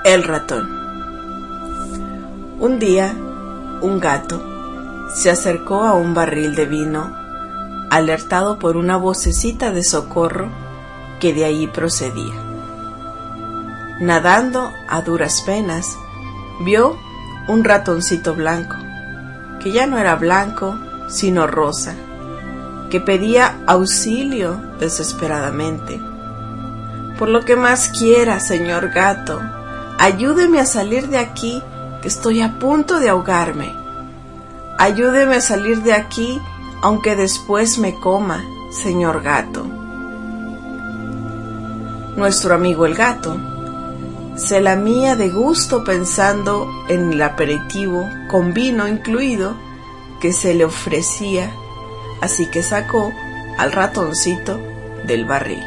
El ratón. Un día, un gato se acercó a un barril de vino, alertado por una vocecita de socorro que de allí procedía. Nadando a duras penas, vio un ratoncito blanco, que ya no era blanco, sino rosa, que pedía auxilio desesperadamente. Por lo que más quiera, señor gato, ayúdeme a salir de aquí, que estoy a punto de ahogarme. Ayúdeme a salir de aquí, aunque después me coma, señor gato. Nuestro amigo el gato se lamía de gusto pensando en el aperitivo, con vino incluido, que se le ofrecía, así que sacó al ratoncito del barril.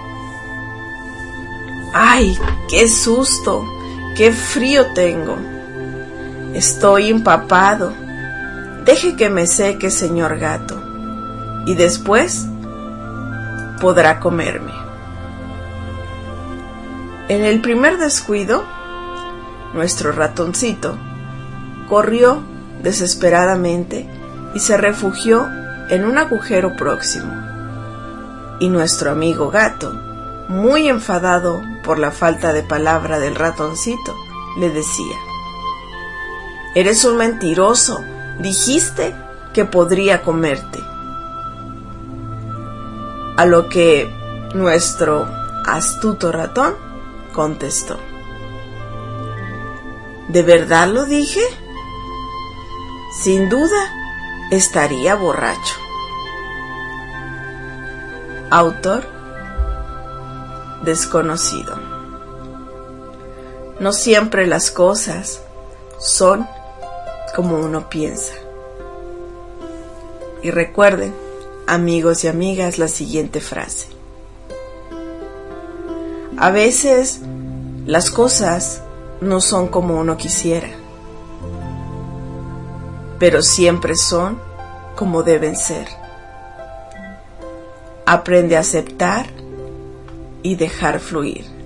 ¡Ay, qué susto! ¡Qué frío tengo! Estoy empapado. Deje que me seque, señor gato, y después podrá comerme. En el primer descuido, nuestro ratoncito corrió desesperadamente y se refugió en un agujero próximo. Y nuestro amigo gato, muy enfadado por la falta de palabra del ratoncito, le decía: «Eres un mentiroso, dijiste que podría comerte». A lo que nuestro astuto ratón contestó: ¿de verdad lo dije? Sin duda estaría borracho. Autor desconocido. No siempre las cosas son como uno piensa. Y recuerden, amigos y amigas, la siguiente frase: a veces las cosas no son como uno quisiera, pero siempre son como deben ser. Aprende a aceptar y dejar fluir.